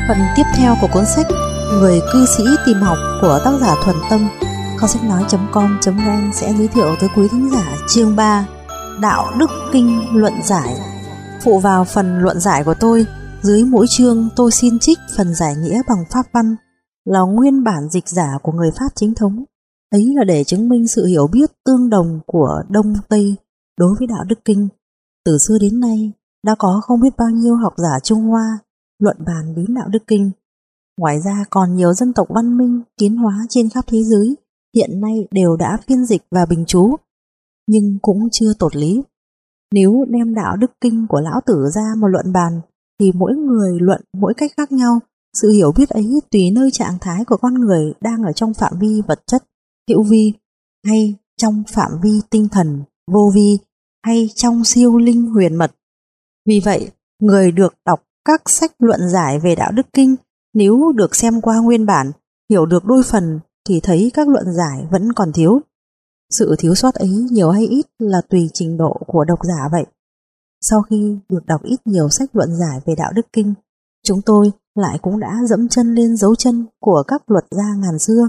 Phần tiếp theo của cuốn sách Người cư sĩ tìm học của tác giả Thuần Tâm, kho sách nói.com.vn sẽ giới thiệu tới quý thính giả chương 3 Đạo Đức Kinh luận giải. Phụ vào phần luận giải của tôi, dưới mỗi chương tôi xin trích phần giải nghĩa bằng pháp văn là nguyên bản dịch giả của người Pháp chính thống. Ấy là để chứng minh sự hiểu biết tương đồng của Đông Tây đối với Đạo Đức Kinh. Từ xưa đến nay đã có không biết bao nhiêu học giả Trung Hoa luận bàn đến Đạo Đức Kinh. Ngoài ra còn nhiều dân tộc văn minh tiến hóa trên khắp thế giới hiện nay đều đã phiên dịch và bình chú, nhưng cũng chưa tột lý. Nếu đem Đạo Đức Kinh của Lão Tử ra một luận bàn thì mỗi người luận mỗi cách khác nhau. Sự hiểu biết ấy tùy nơi trạng thái của con người đang ở trong phạm vi vật chất hữu vi, hay trong phạm vi tinh thần vô vi, hay trong siêu linh huyền mật. Vì vậy, người được đọc các sách luận giải về Đạo Đức Kinh nếu được xem qua nguyên bản, hiểu được đôi phần thì thấy các luận giải vẫn còn thiếu. Sự thiếu sót ấy nhiều hay ít là tùy trình độ của độc giả vậy. Sau khi được đọc ít nhiều sách luận giải về Đạo Đức Kinh, chúng tôi lại cũng đã dẫm chân lên dấu chân của các luật gia ngàn xưa.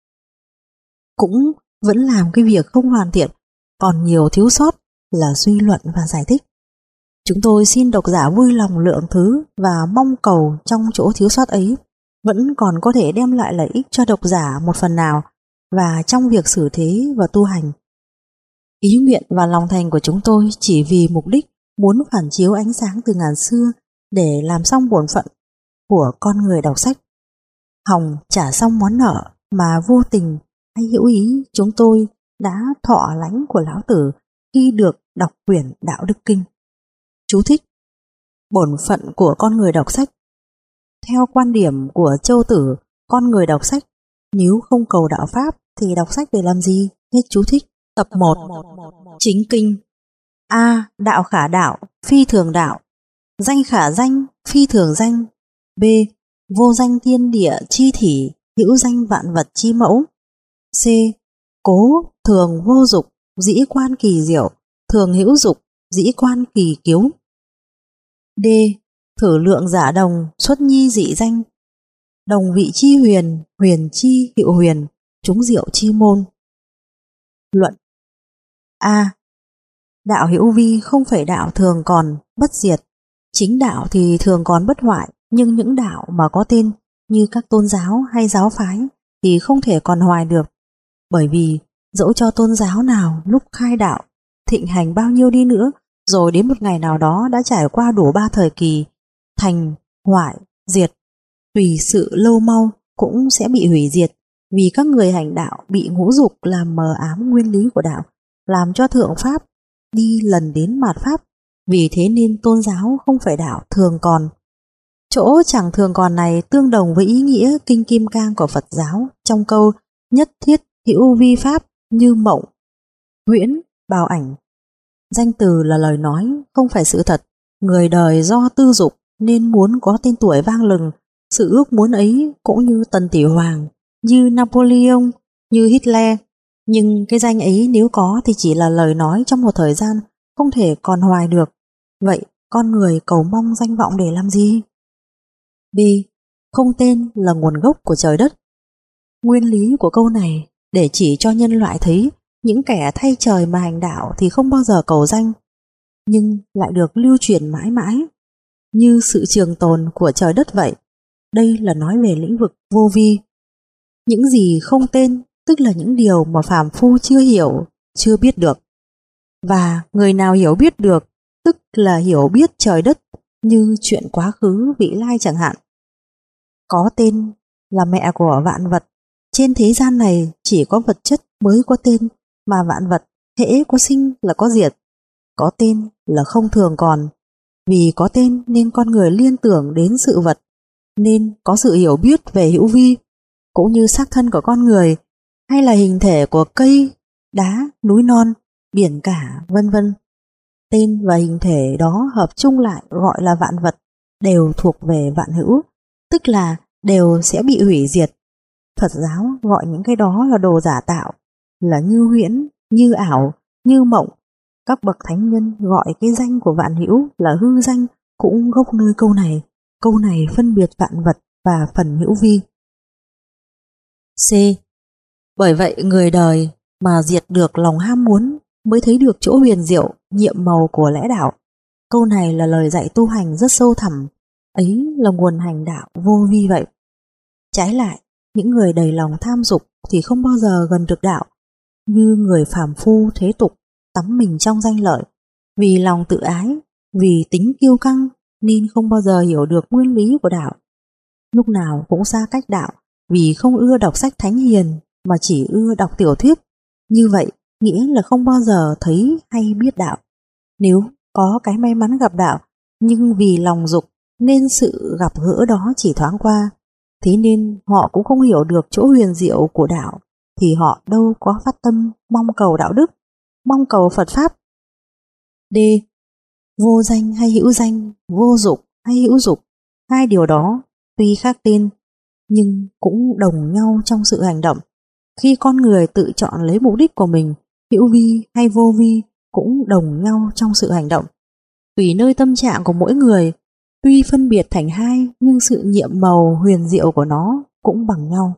Cũng vẫn làm cái việc không hoàn thiện, còn nhiều thiếu sót là suy luận và giải thích. Chúng tôi xin độc giả vui lòng lượng thứ và mong cầu trong chỗ thiếu sót ấy vẫn còn có thể đem lại lợi ích cho độc giả một phần nào và trong việc xử thế và tu hành. Ý nguyện và lòng thành của chúng tôi chỉ vì mục đích muốn phản chiếu ánh sáng từ ngàn xưa để làm xong bổn phận của con người đọc sách. Hòng trả xong món nợ mà vô tình hay hữu ý chúng tôi đã thọ lãnh của Lão Tử khi được đọc quyển Đạo Đức Kinh. Chú thích: bổn phận của con người đọc sách. Theo quan điểm của Châu Tử, con người đọc sách nếu không cầu đạo pháp thì đọc sách để làm gì? Hết chú thích. Tập 1. Chính kinh. A. Đạo khả đạo, phi thường đạo. Danh khả danh, phi thường danh. B. Vô danh thiên địa chi thỉ, hữu danh vạn vật chi mẫu. C. Cố thường vô dục, dĩ quan kỳ diệu, thường hữu dục, dĩ quan kỳ kiếu. D. Thử lượng giả đồng, xuất nhi dị danh. Đồng vị chi huyền, huyền chi hữu huyền, chúng diệu chi môn. Luận. A. Đạo hữu vi không phải đạo thường còn, bất diệt. Chính đạo thì thường còn bất hoại, nhưng những đạo mà có tên như các tôn giáo hay giáo phái thì không thể còn hoài được. Bởi vì dẫu cho tôn giáo nào lúc khai đạo thịnh hành bao nhiêu đi nữa, rồi đến một ngày nào đó đã trải qua đủ 3 thời kỳ thành, hoại, diệt, tùy sự lâu mau cũng sẽ bị hủy diệt, vì các người hành đạo bị ngũ dục làm mờ ám nguyên lý của đạo, làm cho thượng pháp đi lần đến mạt pháp. Vì thế nên tôn giáo không phải đạo thường còn. Chỗ chẳng thường còn này tương đồng với ý nghĩa kinh Kim Cang của Phật giáo trong câu nhất thiết hữu vi pháp như mộng, huyễn, bào ảnh. Danh từ là lời nói, không phải sự thật. Người đời do tư dục nên muốn có tên tuổi vang lừng. Sự ước muốn ấy cũng như Tần Thủy Hoàng, như Napoleon, như Hitler. Nhưng cái danh ấy nếu có thì chỉ là lời nói trong một thời gian, không thể còn hoài được. Vậy con người cầu mong danh vọng để làm gì? B. Không tên là nguồn gốc của trời đất. Nguyên lý của câu này để chỉ cho nhân loại thấy những kẻ thay trời mà hành đạo thì không bao giờ cầu danh, nhưng lại được lưu truyền mãi mãi, như sự trường tồn của trời đất vậy. Đây là nói về lĩnh vực vô vi. Những gì không tên tức là những điều mà phàm phu chưa hiểu, chưa biết được. Và người nào hiểu biết được tức là hiểu biết trời đất, như chuyện quá khứ vị lai chẳng hạn. Có tên là mẹ của vạn vật. Trên thế gian này chỉ có vật chất mới có tên, mà vạn vật hễ có sinh là có diệt. Có tên là không thường còn. Vì có tên nên con người liên tưởng đến sự vật, nên có sự hiểu biết về hữu vi, cũng như xác thân của con người, hay là hình thể của cây, đá, núi non, biển cả, vân vân. Tên và hình thể đó hợp chung lại gọi là vạn vật, đều thuộc về vạn hữu, tức là đều sẽ bị hủy diệt. Phật giáo gọi những cái đó là đồ giả tạo, là như huyễn, như ảo, như mộng. Các bậc thánh nhân gọi cái danh của vạn hữu là hư danh cũng gốc nơi câu này. Câu này phân biệt vạn vật và phần hữu vi. C. Bởi vậy người đời mà diệt được lòng ham muốn mới thấy được chỗ huyền diệu, nhiệm màu của lẽ đạo. Câu này là lời dạy tu hành rất sâu thẳm, ấy là nguồn hành đạo vô vi vậy. Trái lại, những người đầy lòng tham dục thì không bao giờ gần được đạo, như người phàm phu thế tục tắm mình trong danh lợi, vì lòng tự ái, vì tính kiêu căng nên không bao giờ hiểu được nguyên lý của đạo. Lúc nào cũng xa cách đạo vì không ưa đọc sách thánh hiền mà chỉ ưa đọc tiểu thuyết. Như vậy nghĩa là không bao giờ thấy hay biết đạo. Nếu có cái may mắn gặp đạo, nhưng vì lòng dục nên sự gặp gỡ đó chỉ thoáng qua, thế nên họ cũng không hiểu được chỗ huyền diệu của đạo, thì họ đâu có phát tâm mong cầu đạo đức, mong cầu Phật Pháp. D. Vô danh hay hữu danh, vô dục hay hữu dục, hai điều đó tuy khác tên nhưng cũng đồng nhau trong sự hành động. Khi con người tự chọn lấy mục đích của mình, hữu vi hay vô vi cũng đồng nhau trong sự hành động. Tùy nơi tâm trạng của mỗi người, tuy phân biệt thành hai nhưng sự nhiệm màu huyền diệu của nó cũng bằng nhau.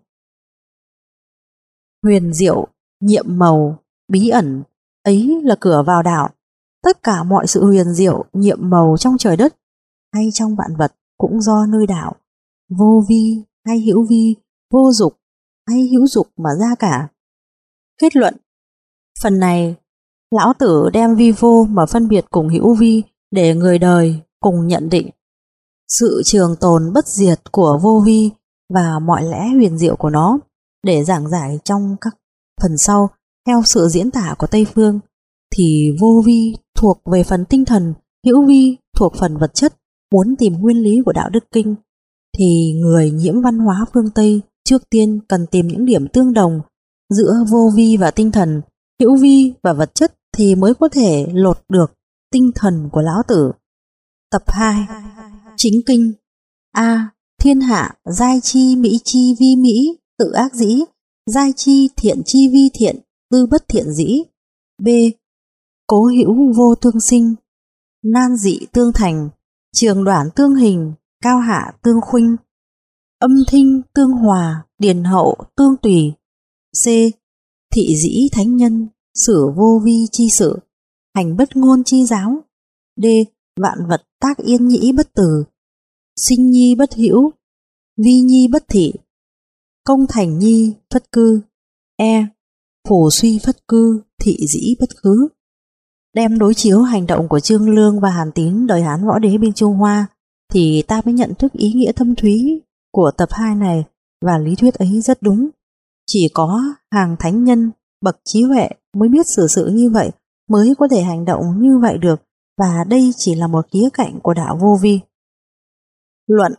Huyền diệu, nhiệm màu, bí ẩn, ấy là cửa vào đạo. Tất cả mọi sự huyền diệu, nhiệm màu trong trời đất hay trong vạn vật cũng do nơi đạo, vô vi hay hữu vi, vô dục hay hữu dục mà ra cả. Kết luận. Phần này, Lão Tử đem vi vô mà phân biệt cùng hữu vi để người đời cùng nhận định sự trường tồn bất diệt của vô vi và mọi lẽ huyền diệu của nó, để giảng giải trong các phần sau theo sự diễn tả của Tây Phương. Thì vô vi thuộc về phần tinh thần, hữu vi thuộc phần vật chất. Muốn tìm nguyên lý của đạo đức kinh thì người nhiễm văn hóa phương Tây trước tiên cần tìm những điểm tương đồng giữa vô vi và tinh thần, hữu vi và vật chất, thì mới có thể lột được tinh thần của Lão Tử. Tập 2. Chính kinh. A. Thiên hạ giai chi mỹ chi vi mỹ, tự ác dĩ, giai chi thiện chi vi thiện, tư bất thiện dĩ. B. Cố hữu vô tương sinh, nan dị tương thành, trường đoản tương hình, cao hạ tương khuynh, âm thinh tương hòa, điền hậu tương tùy. C. Thị dĩ thánh nhân, xử vô vi chi sự, hành bất ngôn chi giáo. D. Vạn vật tác yên nhĩ bất từ, sinh nhi bất hữu, vi nhi bất thị, công thành nhi phất cư. E. Phù suy phất cư, thị dĩ bất khứ. Đem đối chiếu hành động của Trương Lương và Hàn Tín đời Hán Võ Đế bên Trung Hoa thì ta mới nhận thức ý nghĩa thâm thúy của tập 2 này, và lý thuyết ấy rất đúng. Chỉ có hàng thánh nhân, bậc trí huệ mới biết xử sự như vậy, mới có thể hành động như vậy được, và đây chỉ là một khía cạnh của đạo vô vi. Luận.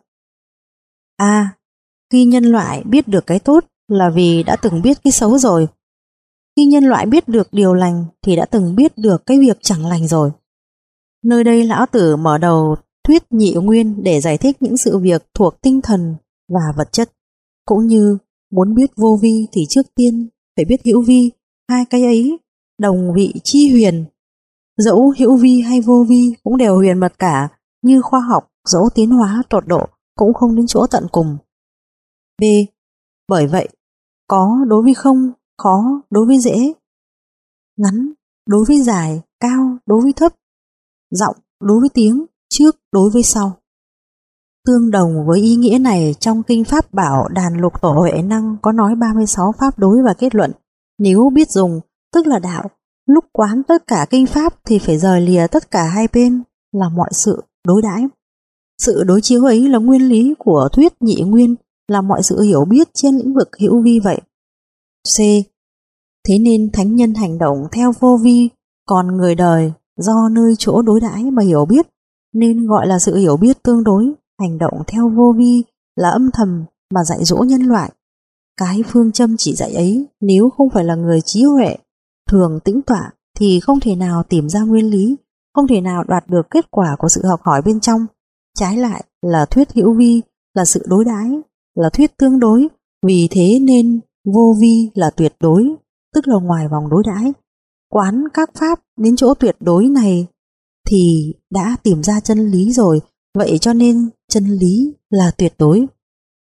A. Khi nhân loại biết được cái tốt là vì đã từng biết cái xấu rồi. Khi nhân loại biết được điều lành thì đã từng biết được cái việc chẳng lành rồi. Nơi đây Lão Tử mở đầu thuyết nhị nguyên để giải thích những sự việc thuộc tinh thần và vật chất, cũng như muốn biết vô vi thì trước tiên phải biết hữu vi. Hai cái ấy đồng vị chi huyền, dẫu hữu vi hay vô vi cũng đều huyền mật cả, như khoa học dẫu tiến hóa tột độ cũng không đến chỗ tận cùng. B. Bởi vậy, có đối với không, khó đối với dễ, ngắn đối với dài, cao đối với thấp, giọng đối với tiếng, trước đối với sau. Tương đồng với ý nghĩa này, trong kinh Pháp Bảo Đàn Lục Tổ Huệ Năng có nói 36 pháp đối và kết luận. Nếu biết dùng, tức là đạo, lúc quán tất cả kinh Pháp thì phải rời lìa tất cả hai bên là mọi sự đối đãi. Sự đối chiếu ấy là nguyên lý của thuyết nhị nguyên, là mọi sự hiểu biết trên lĩnh vực hữu vi vậy. C. Thế nên thánh nhân hành động theo vô vi, còn người đời do nơi chỗ đối đãi mà hiểu biết, nên gọi là sự hiểu biết tương đối. Hành động theo vô vi là âm thầm mà dạy dỗ nhân loại. Cái phương châm chỉ dạy ấy, nếu không phải là người trí huệ, thường tĩnh tọa, thì không thể nào tìm ra nguyên lý, không thể nào đoạt được kết quả của sự học hỏi bên trong. Trái lại là thuyết hữu vi, là sự đối đãi, là thuyết tương đối. Vì thế nên vô vi là tuyệt đối, tức là ngoài vòng đối đãi. Quán các pháp đến chỗ tuyệt đối này thì đã tìm ra chân lý rồi, vậy cho nên chân lý là tuyệt đối.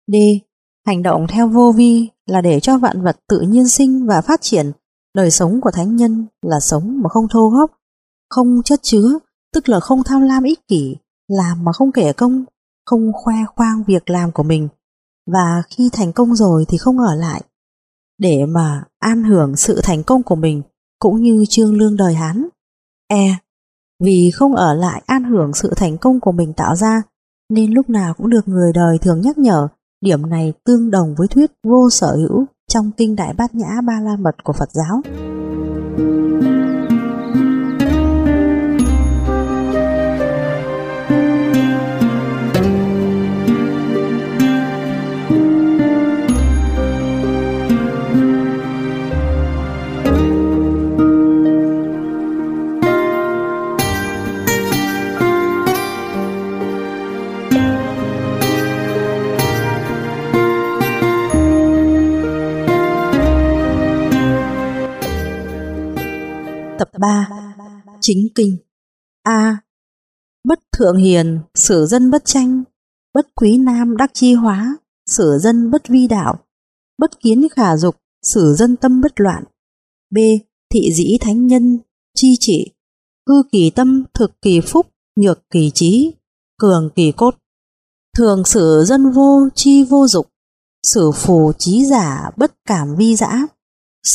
D. Hành động theo vô vi là để cho vạn vật tự nhiên sinh và phát triển. Đời sống của thánh nhân là sống mà không thô góp, không chất chứa, tức là không tham lam ích kỷ, làm mà không kể công, không khoe khoang việc làm của mình, và khi thành công rồi thì không ở lại để mà an hưởng sự thành công của mình, cũng như trương lương đời Hán. E. Vì không ở lại an hưởng sự thành công của mình tạo ra, nên lúc nào cũng được người đời thường nhắc nhở. Điểm này tương đồng với thuyết vô sở hữu trong kinh Đại Bát Nhã Ba La Mật của Phật giáo. Tập 3. Chính kinh. A. Bất thượng hiền, sử dân bất tranh, bất quý nam đắc chi hóa, sử dân bất vi đạo, bất kiến khả dục, sử dân tâm bất loạn. B. Thị dĩ thánh nhân, chi trị, hư kỳ tâm, thực kỳ phúc, nhược kỳ trí, cường kỳ cốt. Thường sử dân vô chi vô dục, sử phù trí giả bất cảm vi dã. C.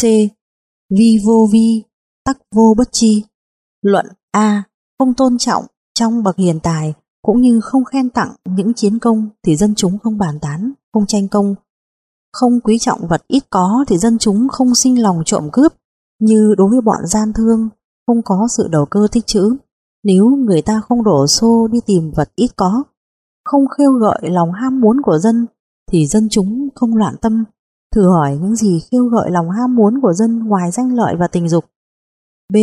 Vi vô vi, tắc vô bất chi. Luận A. Không tôn trọng trong bậc hiền tài, cũng như không khen tặng những chiến công thì dân chúng không bàn tán, không tranh công. Không quý trọng vật ít có thì dân chúng không sinh lòng trộm cướp, như đối với bọn gian thương, không có sự đầu cơ tích trữ. Nếu người ta không đổ xô đi tìm vật ít có, không khêu gợi lòng ham muốn của dân, thì dân chúng không loạn tâm. Thử hỏi những gì khêu gợi lòng ham muốn của dân ngoài danh lợi và tình dục. B.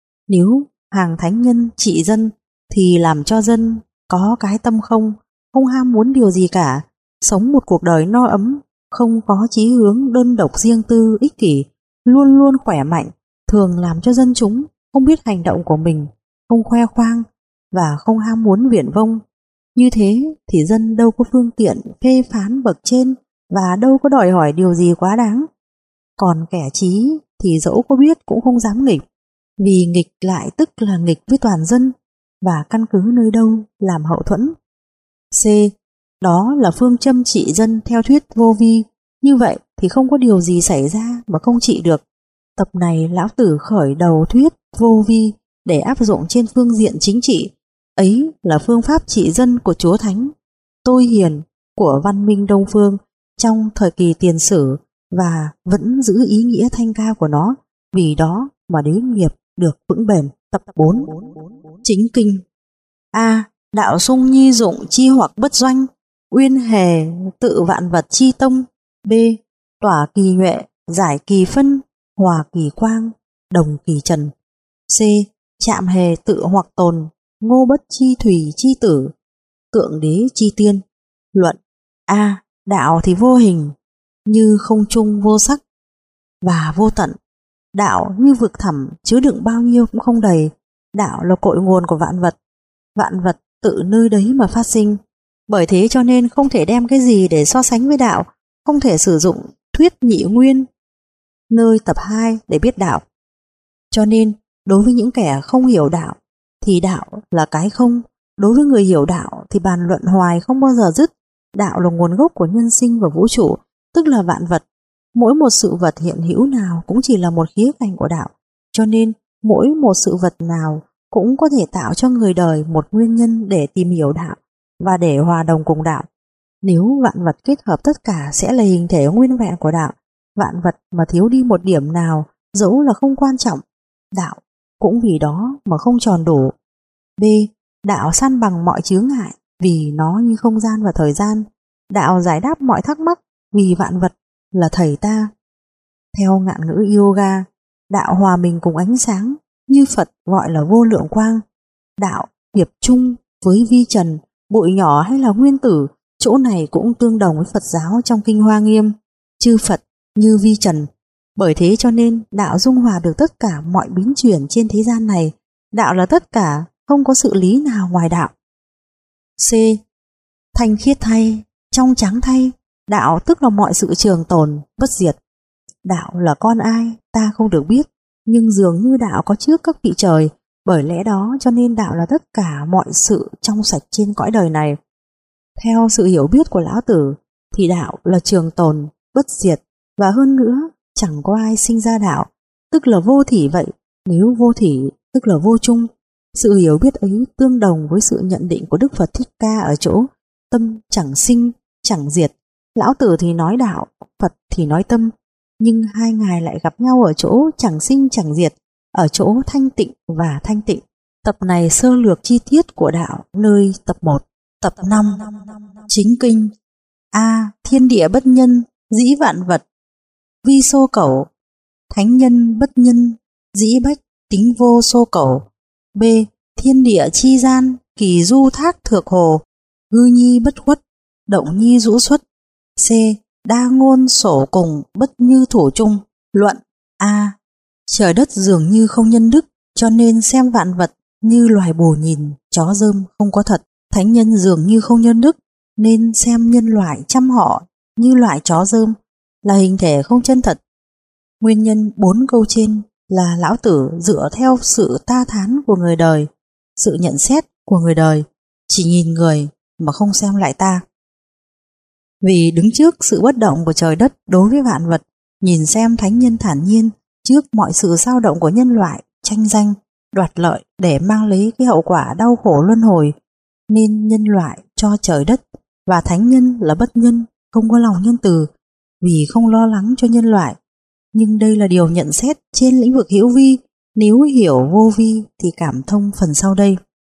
Nếu hàng thánh nhân trị dân thì làm cho dân có cái tâm không ham muốn điều gì cả, sống một cuộc đời no ấm, không có chí hướng đơn độc riêng tư ích kỷ, luôn luôn khỏe mạnh, thường làm cho dân chúng không biết hành động của mình, không khoe khoang và không ham muốn viển vông. Như thế thì dân đâu có phương tiện phê phán bậc trên và đâu có đòi hỏi điều gì quá đáng. Còn kẻ trí thì dẫu có biết cũng không dám nghịch, vì nghịch lại tức là nghịch với toàn dân, và căn cứ nơi đâu làm hậu thuẫn. C. Đó là phương châm trị dân theo thuyết vô vi. Như vậy thì không có điều gì xảy ra mà không trị được. Tập này Lão Tử khởi đầu thuyết vô vi để áp dụng trên phương diện chính trị. Ấy là phương pháp trị dân của Chúa Thánh, tôi hiền của văn minh Đông Phương trong thời kỳ tiền sử, và vẫn giữ ý nghĩa thanh cao của nó, vì đó mà đế nghiệp được vững bền. Tập 4. Chính kinh. A. Đạo sung nhi dụng chi hoặc bất doanh, uyên hề tự vạn vật chi tông. B. Tỏa kỳ nhuệ, giải kỳ phân, hòa kỳ quang, đồng kỳ trần. C. Chạm hề tự hoặc tồn, ngô bất chi thủy chi tử, tượng đế chi tiên. Luận A. Đạo thì vô hình, như không trung vô sắc và vô tận. Đạo như vực thẳm, chứa đựng bao nhiêu cũng không đầy. Đạo là cội nguồn của vạn vật. Vạn vật tự nơi đấy mà phát sinh. Bởi thế cho nên không thể đem cái gì để so sánh với đạo, không thể sử dụng thuyết nhị nguyên nơi tập 2 để biết đạo. Cho nên đối với những kẻ không hiểu đạo thì đạo là cái không. Đối với người hiểu đạo thì bàn luận hoài không bao giờ dứt. Đạo là nguồn gốc của nhân sinh và vũ trụ, tức là vạn vật. Mỗi một sự vật hiện hữu nào cũng chỉ là một khía cạnh của đạo. Cho nên mỗi một sự vật nào cũng có thể tạo cho người đời một nguyên nhân để tìm hiểu đạo và để hòa đồng cùng đạo. Nếu vạn vật kết hợp tất cả sẽ là hình thể nguyên vẹn của đạo. Vạn vật mà thiếu đi một điểm nào, dẫu là không quan trọng, đạo cũng vì đó mà không tròn đủ. B. Đạo san bằng mọi chướng ngại, vì nó như không gian và thời gian. Đạo giải đáp mọi thắc mắc, vì vạn vật là thầy ta. Theo ngạn ngữ yoga, đạo hòa mình cùng ánh sáng, như Phật gọi là vô lượng quang. Đạo hiệp chung với vi trần, bụi nhỏ hay là nguyên tử, chỗ này cũng tương đồng với Phật giáo trong Kinh Hoa Nghiêm, chư Phật như vi trần. Bởi thế cho nên đạo dung hòa được tất cả mọi biến chuyển trên thế gian này. Đạo là tất cả, không có sự lý nào ngoài đạo. C. Thanh khiết thay, trong trắng thay, Đạo tức là mọi sự trường tồn, bất diệt. Đạo là con ai, ta không được biết, nhưng dường như đạo có trước các vị trời, bởi lẽ đó cho nên đạo là tất cả mọi sự trong sạch trên cõi đời này. Theo sự hiểu biết của Lão Tử, thì đạo là trường tồn, bất diệt, và hơn nữa, chẳng có ai sinh ra đạo, tức là vô thỉ vậy. Nếu vô thỉ, tức là vô chung. Sự hiểu biết ấy tương đồng với sự nhận định của Đức Phật Thích Ca ở chỗ tâm chẳng sinh, chẳng diệt. Lão Tử thì nói đạo, Phật thì nói tâm, nhưng hai ngài lại gặp nhau ở chỗ chẳng sinh chẳng diệt, ở chỗ thanh tịnh và thanh tịnh. Tập này sơ lược chi tiết của đạo nơi tập 1. Tập 5. Chính kinh. A. Thiên địa bất nhân, dĩ vạn vật vi xô cẩu. Thánh nhân bất nhân, dĩ bách tính vô xô cẩu. B. Thiên địa chi gian, kỳ du thác thược hồ, hư nhi bất khuất, động nhi rũ xuất. C. Đa ngôn sổ cùng, bất như thủ chung. Luận. A. Trời đất dường như không nhân đức, cho nên xem vạn vật như loài bồ nhìn, chó dơm không có thật. Thánh nhân dường như không nhân đức, nên xem nhân loại chăm họ như loại chó dơm, là hình thể không chân thật. Nguyên nhân 4 câu trên là Lão Tử dựa theo sự ta thán của người đời, sự nhận xét của người đời, chỉ nhìn người mà không xem lại ta. Vì đứng trước sự bất động của trời đất đối với vạn vật, nhìn xem thánh nhân thản nhiên trước mọi sự dao động của nhân loại, tranh danh, đoạt lợi để mang lấy cái hậu quả đau khổ luân hồi, nên nhân loại cho trời đất và thánh nhân là bất nhân, không có lòng nhân từ, vì không lo lắng cho nhân loại. Nhưng đây là điều nhận xét trên lĩnh vực hữu vi, nếu hiểu vô vi thì cảm thông phần sau đây.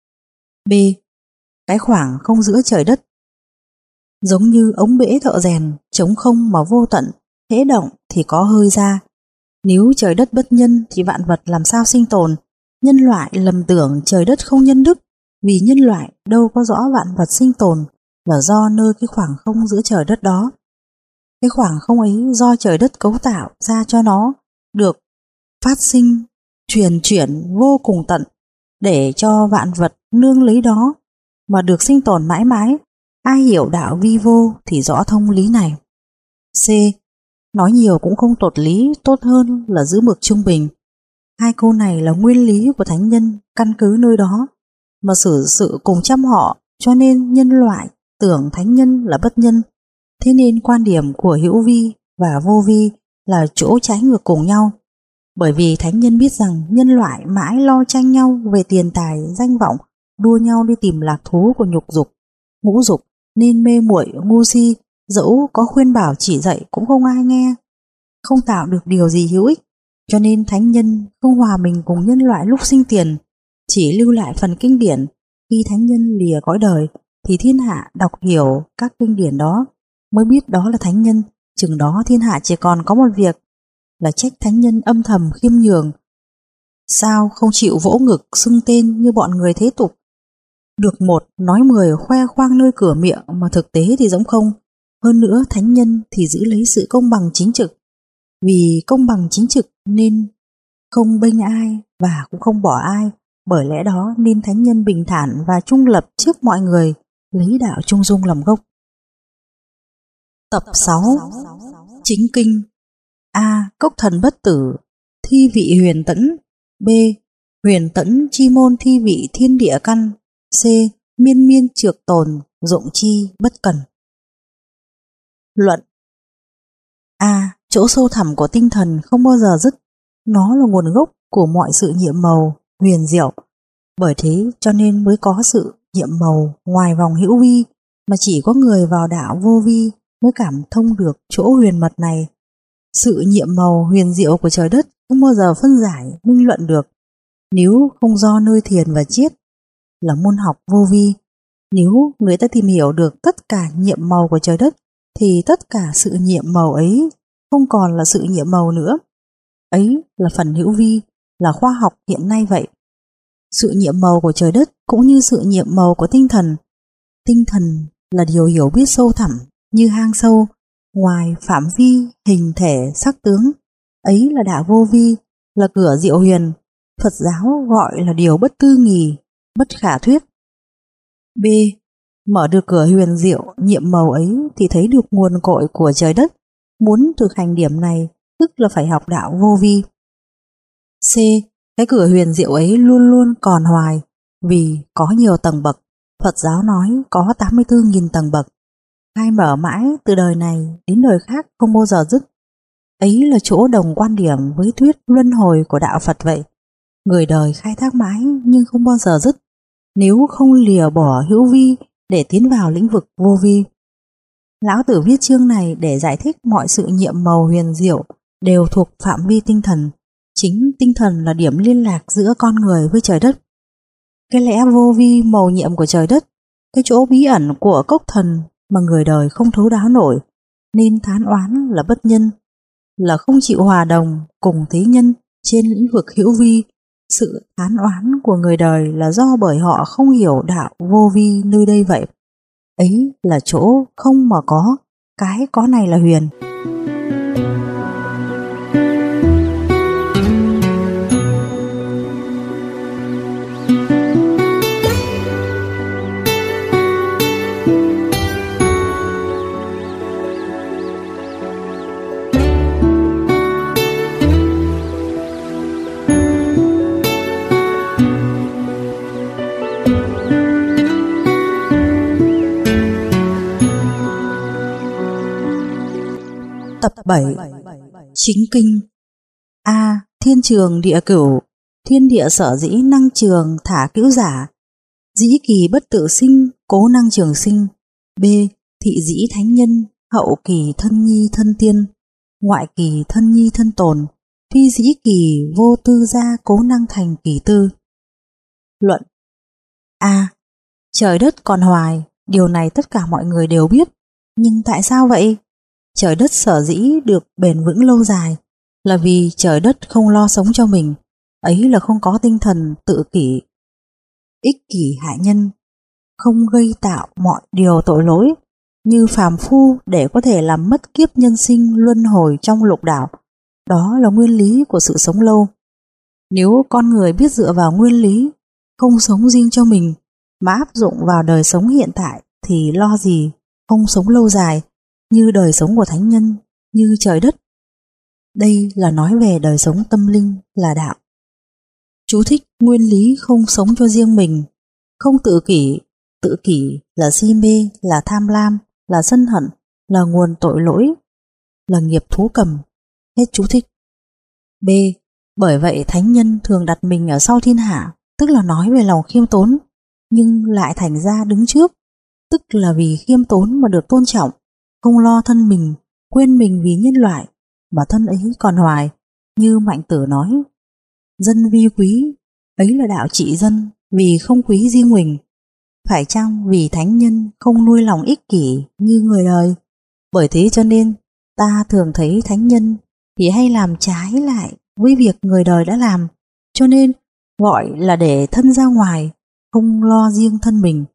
B. Cái khoảng không giữa trời đất giống như ống bể thợ rèn, trống không mà vô tận, hễ động thì có hơi ra. Nếu trời đất bất nhân thì vạn vật làm sao sinh tồn? Nhân loại lầm tưởng trời đất không nhân đức, vì nhân loại đâu có rõ vạn vật sinh tồn là do nơi cái khoảng không giữa trời đất đó. Cái khoảng không ấy do trời đất cấu tạo ra cho nó được phát sinh, truyền chuyển vô cùng tận, để cho vạn vật nương lấy đó mà được sinh tồn mãi mãi. Ai hiểu đạo vi vô thì rõ thông lý này. C. Nói nhiều cũng không tột lý, tốt hơn là giữ mực trung bình. Hai câu này là nguyên lý của thánh nhân căn cứ nơi đó mà xử sự cùng chăm họ, cho nên nhân loại tưởng thánh nhân là bất nhân. Thế nên quan điểm của hữu vi và vô vi là chỗ trái ngược cùng nhau. Bởi vì thánh nhân biết rằng nhân loại mãi lo tranh nhau về tiền tài, danh vọng, đua nhau đi tìm lạc thú của nhục dục, ngũ dục, nên mê muội ngu si, dẫu có khuyên bảo chỉ dạy cũng không ai nghe, không tạo được điều gì hữu ích. Cho nên thánh nhân không hòa mình cùng nhân loại lúc sinh tiền, chỉ lưu lại phần kinh điển. Khi thánh nhân lìa cõi đời thì thiên hạ đọc hiểu các kinh điển đó mới biết đó là thánh nhân. Chừng đó thiên hạ chỉ còn có một việc là trách thánh nhân âm thầm khiêm nhường, sao không chịu vỗ ngực xưng tên như bọn người thế tục, được một nói 10, khoe khoang nơi cửa miệng mà thực tế thì giống không. Hơn nữa thánh nhân thì giữ lấy sự công bằng chính trực, vì công bằng chính trực nên không bênh ai và cũng không bỏ ai. Bởi lẽ đó nên thánh nhân bình thản và trung lập trước mọi người, lấy đạo trung dung làm gốc. Tập 6. Chính kinh. A. Cốc thần bất tử, thi vị huyền tẫn. B. Huyền tẫn chi môn thi vị thiên địa căn. C. Miên miên trược tồn, dụng chi bất cần. Luận. A. Chỗ sâu thẳm của tinh thần không bao giờ dứt, nó là nguồn gốc của mọi sự nhiệm màu, huyền diệu. Bởi thế cho nên mới có sự nhiệm màu ngoài vòng hữu vi, mà chỉ có người vào đạo vô vi mới cảm thông được chỗ huyền mật này. Sự nhiệm màu huyền diệu của trời đất không bao giờ phân giải, minh luận được, nếu không do nơi thiền và triết là môn học vô vi. Nếu người ta tìm hiểu được tất cả nhiệm màu của trời đất thì tất cả sự nhiệm màu ấy không còn là sự nhiệm màu nữa. Ấy là phần hữu vi, là khoa học hiện nay vậy. Sự nhiệm màu của trời đất cũng như sự nhiệm màu của tinh thần. Tinh thần là điều hiểu biết sâu thẳm như hang sâu, ngoài phạm vi hình thể sắc tướng. Ấy là đạo vô vi, là cửa diệu huyền. Phật giáo gọi là điều bất tư nghì, bất khả thuyết. B. Mở được cửa huyền diệu nhiệm màu ấy thì thấy được nguồn cội của trời đất. Muốn thực hành điểm này tức là phải học đạo vô vi. C. Cái cửa huyền diệu ấy luôn luôn còn hoài vì có nhiều tầng bậc. Phật giáo nói có 84.000 tầng bậc, khai mở mãi từ đời này đến đời khác không bao giờ dứt. Ấy là chỗ đồng quan điểm với thuyết luân hồi của đạo Phật vậy. Người đời khai thác mãi nhưng không bao giờ dứt, nếu không lìa bỏ hữu vi để tiến vào lĩnh vực vô vi. Lão Tử viết chương này để giải thích mọi sự nhiệm màu huyền diệu đều thuộc phạm vi tinh thần. Chính tinh thần là điểm liên lạc giữa con người với trời đất. Cái lẽ vô vi màu nhiệm của trời đất, cái chỗ bí ẩn của cốc thần mà người đời không thấu đáo nổi, nên thán oán là bất nhân, là không chịu hòa đồng cùng thế nhân trên lĩnh vực hữu vi. Sự thán oán của người đời là do bởi họ không hiểu đạo vô vi nơi đây vậy. Ấy là chỗ không mà có, cái có này là huyền. Tập 7. Chính kinh. A. Thiên trường địa cửu. Thiên địa sở dĩ năng trường thả cữu giả. Dĩ kỳ bất tự sinh, cố năng trường sinh. B. Thị dĩ thánh nhân, hậu kỳ thân nhi thân tiên, ngoại kỳ thân nhi thân tồn, phi dĩ kỳ vô tư gia cố năng thành kỳ tư. Luận. A. Trời đất còn hoài, điều này tất cả mọi người đều biết. Nhưng tại sao vậy? Trời đất sở dĩ được bền vững lâu dài là vì trời đất không lo sống cho mình, ấy là không có tinh thần tự kỷ, ích kỷ hại nhân, không gây tạo mọi điều tội lỗi như phàm phu để có thể làm mất kiếp nhân sinh luân hồi trong lục đạo. Đó là nguyên lý của sự sống lâu. Nếu con người biết dựa vào nguyên lý, không sống riêng cho mình mà áp dụng vào đời sống hiện tại thì lo gì không sống lâu dài như đời sống của thánh nhân, như trời đất. Đây là nói về đời sống tâm linh là đạo. Chú thích nguyên lý không sống cho riêng mình, không tự kỷ là si mê, là tham lam, là sân hận, là nguồn tội lỗi, là nghiệp thú cầm. Hết chú thích. B. Bởi vậy thánh nhân thường đặt mình ở sau thiên hạ, tức là nói về lòng khiêm tốn, nhưng lại thành ra đứng trước, tức là vì khiêm tốn mà được tôn trọng, không lo thân mình, quên mình vì nhân loại, mà thân ấy còn hoài, như Mạnh Tử nói. Dân vi quý, ấy là đạo trị dân, vì không quý riêng mình. Phải chăng vì thánh nhân không nuôi lòng ích kỷ như người đời? Bởi thế cho nên ta thường thấy thánh nhân thì hay làm trái lại với việc người đời đã làm, cho nên gọi là để thân ra ngoài, không lo riêng thân mình.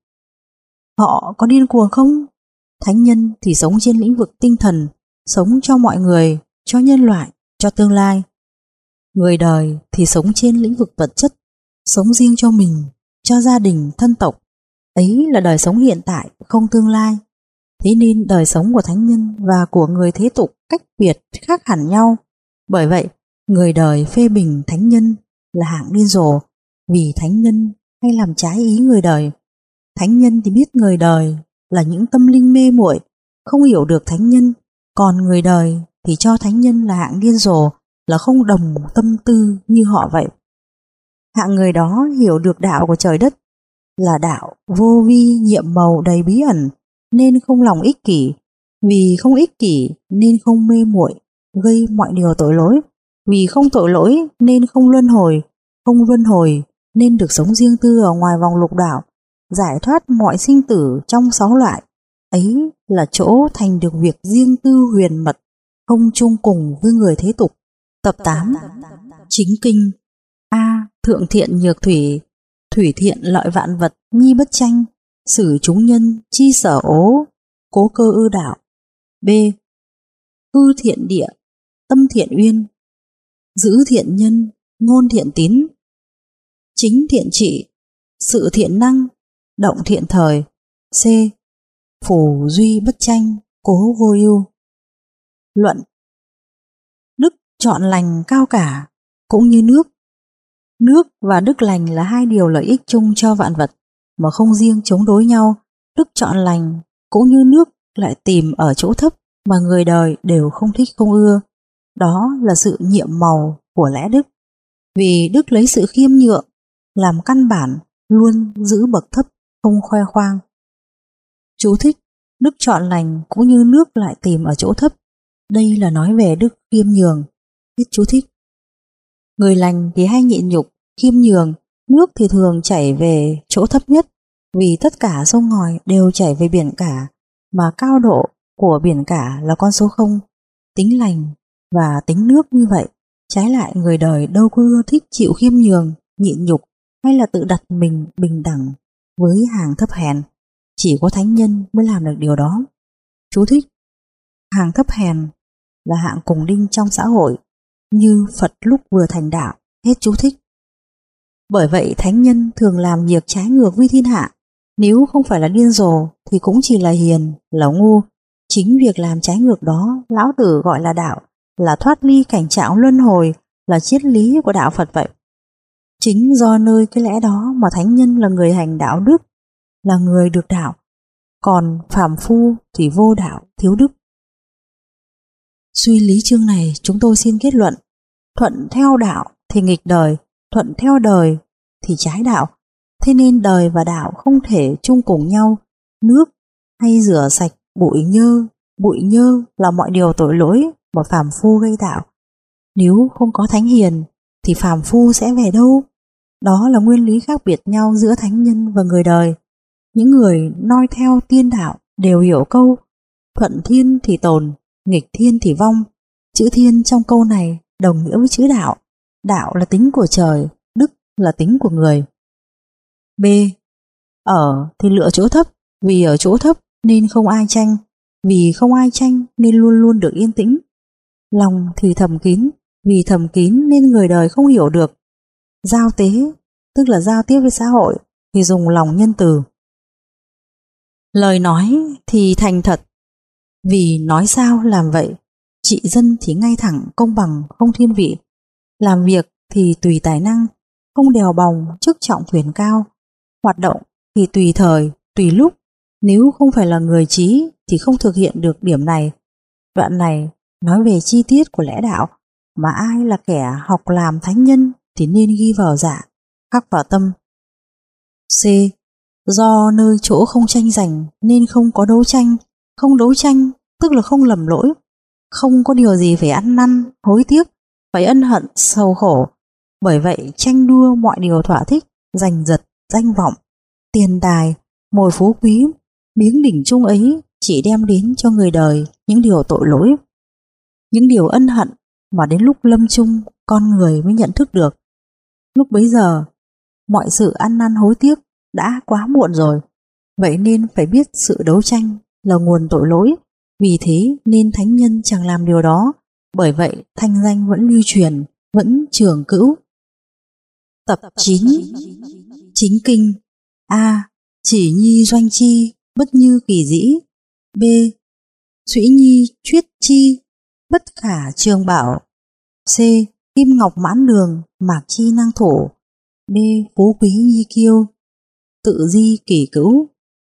Họ có điên cuồng không? Thánh nhân thì sống trên lĩnh vực tinh thần, sống cho mọi người, cho nhân loại, cho tương lai. Người đời thì sống trên lĩnh vực vật chất, sống riêng cho mình, cho gia đình, thân tộc. Ấy là đời sống hiện tại, không tương lai. Thế nên đời sống của thánh nhân và của người thế tục cách biệt khác hẳn nhau. Bởi vậy, người đời phê bình thánh nhân là hạng điên rồ, vì thánh nhân hay làm trái ý người đời. Thánh nhân thì biết người đời là những tâm linh mê muội, không hiểu được thánh nhân, còn người đời thì cho thánh nhân là hạng điên rồ, là không đồng tâm tư như họ vậy. Hạng người đó hiểu được đạo của trời đất là đạo vô vi nhiệm màu đầy bí ẩn, nên không lòng ích kỷ, vì không ích kỷ nên không mê muội gây mọi điều tội lỗi, vì không tội lỗi nên không luân hồi, không luân hồi nên được sống riêng tư ở ngoài vòng lục đạo, giải thoát mọi sinh tử trong 6 loại. Ấy là chỗ thành được việc riêng tư huyền mật, không chung cùng với người thế tục. Tập 8. Chính kinh. A. Thượng thiện nhược thủy. Thủy thiện lợi vạn vật, nhi bất tranh, xử chúng nhân chi sở ố, cố cơ ư đạo. B. Hư thiện địa, tâm thiện uyên, giữ thiện nhân, ngôn thiện tín, chính thiện trị, sự thiện năng, động thiện thời, C. Phù duy bất tranh, cố vô ưu. Luận. Đức chọn lành cao cả, cũng như nước. Nước và đức lành là hai điều lợi ích chung cho vạn vật, mà không riêng chống đối nhau. Đức chọn lành cũng như nước lại tìm ở chỗ thấp mà người đời đều không thích không ưa. Đó là sự nhiệm màu của lẽ đức. Vì đức lấy sự khiêm nhượng làm căn bản, luôn giữ bậc thấp, không khoe khoang. Chú thích. Đức chọn lành cũng như nước lại tìm ở chỗ thấp. Đây là nói về đức khiêm nhường. Hết chú thích. Người lành thì hay nhịn nhục, khiêm nhường. Nước thì thường chảy về chỗ thấp nhất, vì tất cả sông ngòi đều chảy về biển cả, mà cao độ của biển cả là con số 0. Tính lành và tính nước như vậy. Trái lại, người đời đâu có ưa thích chịu khiêm nhường, nhịn nhục, hay là tự đặt mình bình đẳng với hàng thấp hèn. Chỉ có thánh nhân mới làm được điều đó. Chú thích. Hàng thấp hèn là hạng cùng đinh trong xã hội, như Phật lúc vừa thành đạo. Hết chú thích. Bởi vậy thánh nhân thường làm việc trái ngược với thiên hạ. Nếu không phải là điên rồ thì cũng chỉ là hiền, là ngu. Chính việc làm trái ngược đó Lão Tử gọi là đạo, là thoát ly cảnh trạng luân hồi, là triết lý của đạo Phật vậy. Chính do nơi cái lẽ đó mà thánh nhân là người hành đạo đức, là người được đạo. Còn phàm phu thì vô đạo, thiếu đức. Suy lý chương này chúng tôi xin kết luận: thuận theo đạo thì nghịch đời, thuận theo đời thì trái đạo. Thế nên đời và đạo không thể chung cùng nhau. Nước hay rửa sạch bụi nhơ là mọi điều tội lỗi mà phàm phu gây tạo. Nếu không có thánh hiền thì phàm phu sẽ về đâu? Đó là nguyên lý khác biệt nhau giữa thánh nhân và người đời. Những người noi theo tiên đạo đều hiểu câu thuận thiên thì tồn, nghịch thiên thì vong. Chữ thiên trong câu này đồng nghĩa với chữ đạo. Đạo là tính của trời, đức là tính của người. B. Ở thì lựa chỗ thấp, vì ở chỗ thấp nên không ai tranh, vì không ai tranh nên luôn luôn được yên tĩnh. Lòng thì thầm kín, vì thầm kín nên người đời không hiểu được. Giao tế, tức là giao tiếp với xã hội, thì dùng lòng nhân từ. Lời nói thì thành thật, vì nói sao làm vậy. Trị dân thì ngay thẳng, công bằng, không thiên vị. Làm việc thì tùy tài năng, không đèo bòng, chức trọng quyền cao. Hoạt động thì tùy thời, tùy lúc. Nếu không phải là người trí thì không thực hiện được điểm này. Đoạn này nói về chi tiết của lẽ đạo, mà ai là kẻ học làm thánh nhân thì nên ghi vào dạ, khắc vào tâm. C. Do nơi chỗ không tranh giành nên không có đấu tranh. Không đấu tranh tức là không lầm lỗi, không có điều gì phải ăn năn, hối tiếc, phải ân hận, sầu khổ. Bởi vậy tranh đua mọi điều thỏa thích, giành giật, danh vọng, tiền tài, mồi phú quý, miếng đỉnh chung ấy chỉ đem đến cho người đời những điều tội lỗi, những điều ân hận mà đến lúc lâm chung con người mới nhận thức được. Lúc bấy giờ mọi sự ăn năn hối tiếc đã quá muộn rồi. Vậy nên phải biết sự đấu tranh là nguồn tội lỗi. Vì thế nên thánh nhân chẳng làm điều đó. Bởi vậy thanh danh vẫn lưu truyền, vẫn trường cữu. Tập 9. Chính kinh. A. Chỉ nhi doanh chi, bất như kỳ dĩ. B. Suy nhi chuyết chi, bất khả trường bảo. C. Kim ngọc mãn đường, mạc chi năng thủ. D. Phú quý nhi kiêu, tự di kỳ cữu.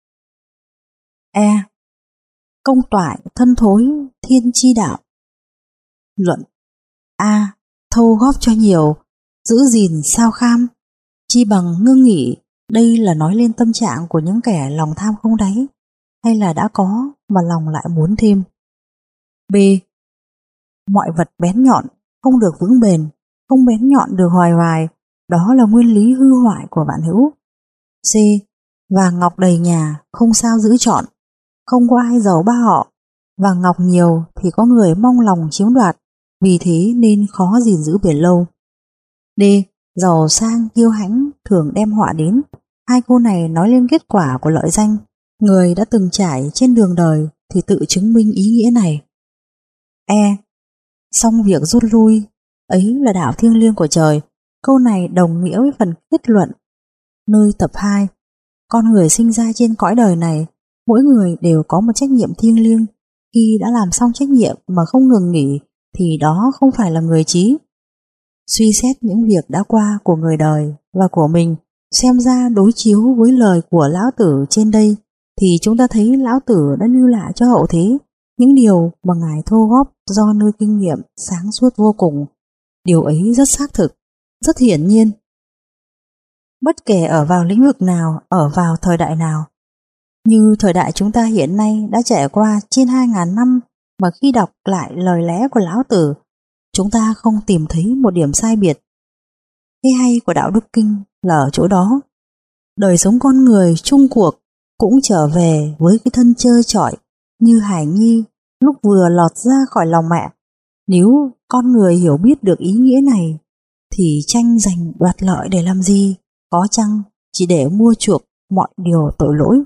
E. Công toại thân thối, thiên chi đạo. Luận. A. Thâu góp cho nhiều, giữ gìn sao kham, chi bằng ngưng nghỉ. Đây là nói lên tâm trạng của những kẻ lòng tham không đáy, hay là đã có mà lòng lại muốn thêm. B. Mọi vật bén nhọn không được vững bền, không bén nhọn được hoài hoài. Đó là nguyên lý hư hoại của vạn hữu. C. Vàng ngọc đầy nhà không sao giữ trọn, không có ai giàu ba họ. Vàng ngọc nhiều thì có người mong lòng chiếm đoạt, vì thế nên khó gìn giữ bền lâu. D. Giàu sang kiêu hãnh thường đem họa đến. Hai câu này nói lên kết quả của lợi danh. Người đã từng trải trên đường đời thì tự chứng minh ý nghĩa này. E. Xong việc rút lui, ấy là đạo thiêng liêng của trời. Câu này đồng nghĩa với phần kết luận nơi tập 2. Con người sinh ra trên cõi đời này Mỗi người đều có một trách nhiệm thiêng liêng. Khi đã làm xong trách nhiệm mà không ngừng nghỉ thì đó không phải là người trí. Suy xét những việc đã qua của người đời và của mình, xem ra đối chiếu với lời của Lão Tử trên đây thì chúng ta thấy Lão Tử đã lưu lại cho hậu thế những điều mà Ngài thu góp do nơi kinh nghiệm sáng suốt vô cùng. Điều ấy rất xác thực, rất hiển nhiên. Bất kể ở vào lĩnh vực nào, ở vào thời đại nào, như thời đại chúng ta hiện nay đã trải qua trên 2.000 năm, mà khi đọc lại lời lẽ của Lão Tử, chúng ta không tìm thấy một điểm sai biệt. Cái hay của đạo đức kinh là ở chỗ đó. Đời sống con người chung cuộc cũng trở về với cái thân trơ trọi như hài nhi lúc vừa lọt ra khỏi lòng mẹ. Nếu con người hiểu biết được ý nghĩa này thì tranh giành đoạt lợi để làm gì? Có chăng chỉ để mua chuộc mọi điều tội lỗi.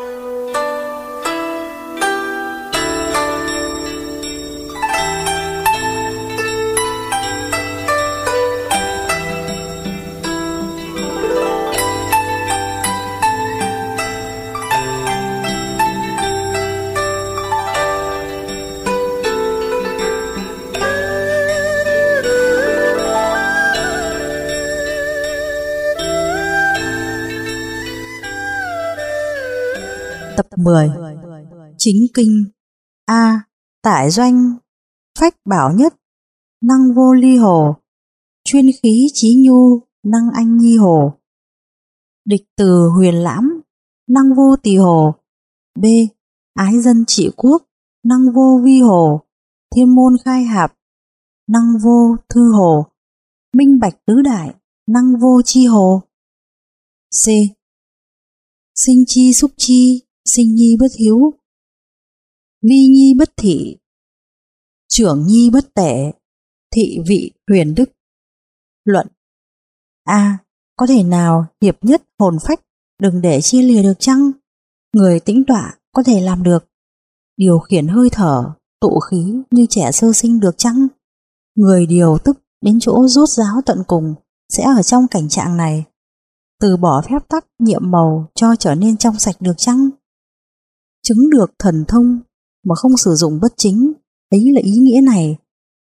Tập 10. Chính kinh. A. Tải doanh, phách bảo nhất, năng vô ly hồ, chuyên khí trí nhu, năng anh nhi hồ. Địch từ huyền lãm, năng vô tỳ hồ. B. Ái dân trị quốc, năng vô vi hồ, thiên môn khai hạp, năng vô thư hồ, minh bạch tứ đại, năng vô chi hồ. C. Sinh chi xúc chi, sinh nhi bất hiếu, ly nhi bất thị, trưởng nhi bất tể, thị vị huyền đức. Luận. A. Có thể nào hiệp nhất hồn phách đừng để chia lìa được chăng? Người tĩnh tọa có thể làm được. Điều khiển hơi thở, tụ khí như trẻ sơ sinh được chăng? Người điều tức đến chỗ rốt ráo tận cùng sẽ ở trong cảnh trạng này. Từ bỏ phép tắc nhiệm màu cho trở nên trong sạch được chăng? Chứng được thần thông mà không sử dụng bất chính, ấy là ý nghĩa này.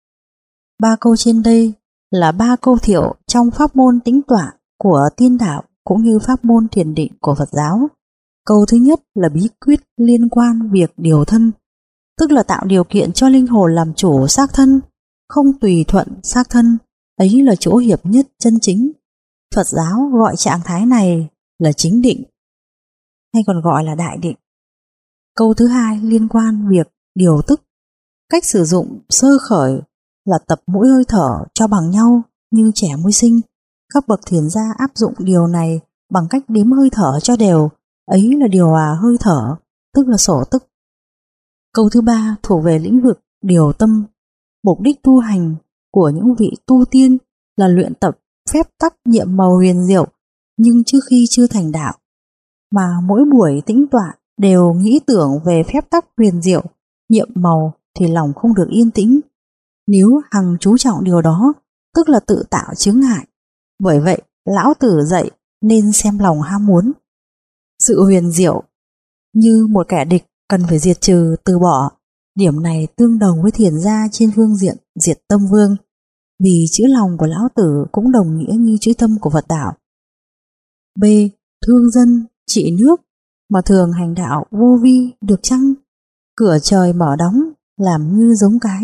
3 câu trên đây là 3 câu thiệu trong pháp môn tĩnh tọa của Tiên đạo cũng như pháp môn thiền định của Phật giáo. Câu thứ nhất là bí quyết liên quan việc điều thân, tức là tạo điều kiện cho linh hồn làm chủ xác thân, không tùy thuận xác thân, ấy là chỗ hiệp nhất chân chính. Phật giáo gọi trạng thái này là chính định, hay còn gọi là đại định. Câu thứ hai liên quan việc điều tức, cách sử dụng sơ khởi là tập mỗi hơi thở cho bằng nhau như trẻ mới sinh. Các bậc thiền gia áp dụng điều này bằng cách đếm hơi thở cho đều, ấy là điều hòa hơi thở, tức là sổ tức. Câu thứ ba thuộc về lĩnh vực điều tâm. Mục đích tu hành của những vị tu tiên là luyện tập phép tắc nhiệm màu huyền diệu, nhưng trước khi chưa thành đạo, mà mỗi buổi tĩnh tọa đều nghĩ tưởng về phép tắc huyền diệu, nhiệm màu thì lòng không được yên tĩnh. Nếu hằng chú trọng điều đó, tức là tự tạo chướng ngại. Bởi vậy, Lão Tử dạy nên xem lòng ham muốn. Sự huyền diệu như một kẻ địch cần phải diệt trừ, từ bỏ. Điểm này tương đồng với thiền gia trên phương diện diệt tâm vương, vì chữ lòng của Lão Tử cũng đồng nghĩa như chữ tâm của Phật đạo. B. Thương dân, trị nước, mà thường hành đạo vô vi được chăng? Cửa trời mở đóng, làm như giống cái.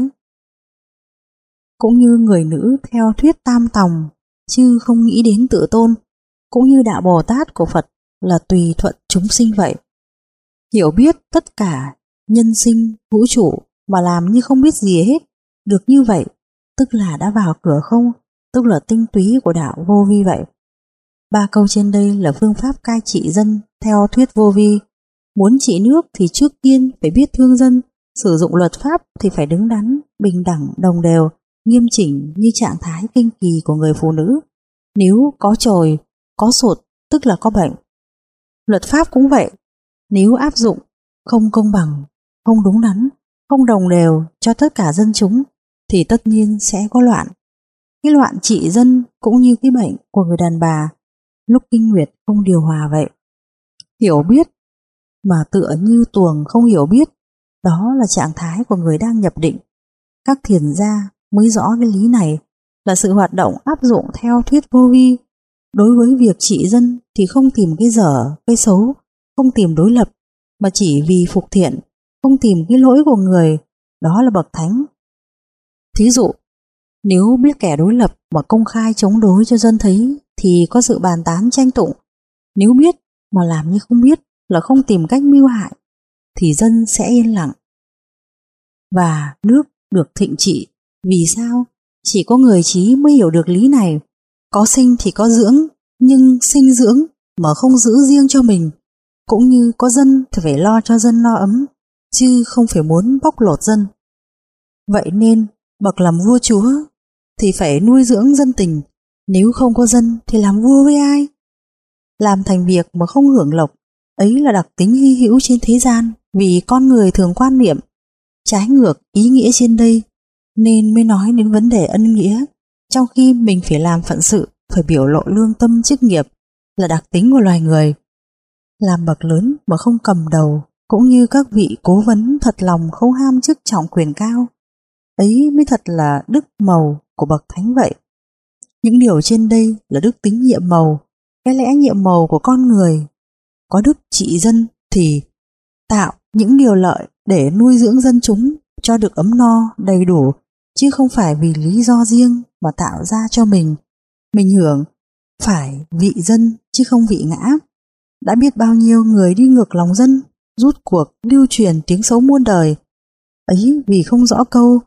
Cũng như người nữ theo thuyết tam tòng, chứ không nghĩ đến tự tôn, cũng như đạo Bồ Tát của Phật là tùy thuận chúng sinh vậy. Hiểu biết tất cả nhân sinh, vũ trụ mà làm như không biết gì hết, được như vậy, tức là đã vào cửa không, tức là tinh túy của đạo vô vi vậy. 3 câu trên đây là phương pháp cai trị dân theo thuyết vô vi. Muốn trị nước thì trước tiên phải biết thương dân, sử dụng luật pháp thì phải đứng đắn, bình đẳng, đồng đều, nghiêm chỉnh như trạng thái kinh kỳ của người phụ nữ. Nếu có chồi, có sụt, tức là có bệnh. Luật pháp cũng vậy, nếu áp dụng không công bằng, không đúng đắn, không đồng đều cho tất cả dân chúng thì tất nhiên sẽ có loạn. Cái loạn trị dân cũng như cái bệnh của người đàn bà lúc kinh nguyệt không điều hòa vậy. Hiểu biết mà tựa như tuồng không hiểu biết. Đó là trạng thái của người đang nhập định. Các thiền gia mới rõ cái lý này, là sự hoạt động áp dụng theo thuyết vô vi. Đối với việc trị dân thì không tìm cái dở, cái xấu, không tìm đối lập, mà chỉ vì phục thiện, không tìm cái lỗi của người, đó là bậc thánh. Thí dụ, nếu biết kẻ đối lập mà công khai chống đối cho dân thấy thì có sự bàn tán tranh tụng. Nếu biết mà làm như không biết, là không tìm cách mưu hại, thì dân sẽ yên lặng và nước được thịnh trị. Vì sao? Chỉ có người trí mới hiểu được lý này. Có sinh thì có dưỡng, nhưng sinh dưỡng mà không giữ riêng cho mình, cũng như có dân thì phải lo cho dân no ấm, chứ không phải muốn bóc lột dân. Vậy nên bậc làm vua chúa thì phải nuôi dưỡng dân tình. Nếu không có dân thì làm vua với ai? Làm thành việc mà không hưởng lộc, ấy là đặc tính hy hữu trên thế gian, vì con người thường quan niệm trái ngược ý nghĩa trên đây, nên mới nói đến vấn đề ân nghĩa, trong khi mình phải làm phận sự, phải biểu lộ lương tâm chức nghiệp, là đặc tính của loài người. Làm bậc lớn mà không cầm đầu, cũng như các vị cố vấn thật lòng không ham chức trọng quyền cao, ấy mới thật là đức mầu của bậc thánh vậy. Những điều trên đây là đức tính nhiệm mầu. Cái lẽ nhiệm mầu của con người có đức trị dân thì tạo những điều lợi để nuôi dưỡng dân chúng cho được ấm no đầy đủ, chứ không phải vì lý do riêng mà tạo ra cho mình hưởng, phải vị dân chứ không vị ngã. Đã biết bao nhiêu người đi ngược lòng dân, rút cuộc lưu truyền tiếng xấu muôn đời, ấy vì không rõ câu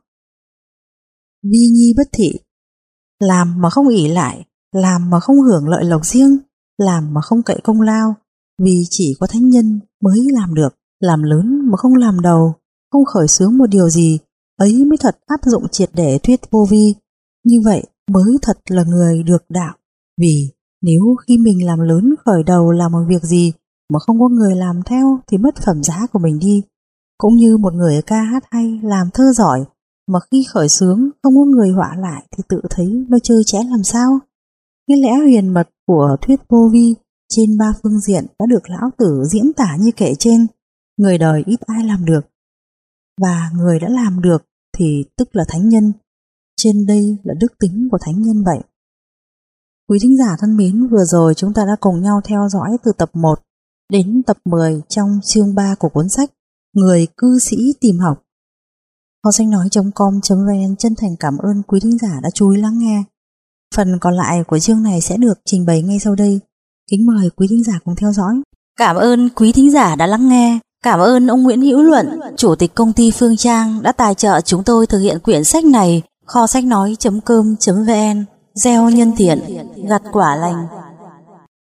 vi nhi bất thị. Làm mà không ỷ lại, làm mà không hưởng lợi lộc riêng, làm mà không cậy công lao, vì chỉ có thánh nhân mới làm được. Làm lớn mà không làm đầu, không khởi xướng một điều gì, ấy mới thật áp dụng triệt để thuyết vô vi. Như vậy mới thật là người được đạo. Vì nếu khi mình làm lớn khởi đầu làm một việc gì mà không có người làm theo thì mất phẩm giá của mình đi. Cũng như một người ca hát hay, làm thơ giỏi, mà khi khởi xướng không có người họa lại thì tự thấy nó trơ trẽn làm sao. Cái lẽ huyền mật của thuyết vô vi trên ba phương diện đã được lão tử diễn tả như kể trên. Người đời ít ai làm được, và người đã làm được thì tức là thánh nhân. Trên đây là đức tính của thánh nhân vậy. Quý thính giả thân mến, vừa rồi chúng ta đã cùng nhau theo dõi từ tập 1 đến tập 10 trong chương 3 của cuốn sách Người cư sĩ tìm học. Kho sách nói.com.vn chân thành cảm ơn quý thính giả đã chú ý lắng nghe. Phần còn lại của chương này sẽ được trình bày ngay sau đây. Kính mời quý thính giả cùng theo dõi. Cảm ơn quý thính giả đã lắng nghe. Cảm ơn ông Nguyễn Hữu Luận, Chủ tịch công ty Phương Trang đã tài trợ chúng tôi thực hiện quyển sách này. Kho sách nói.com.vn gieo nhân thiện, gặt quả lành.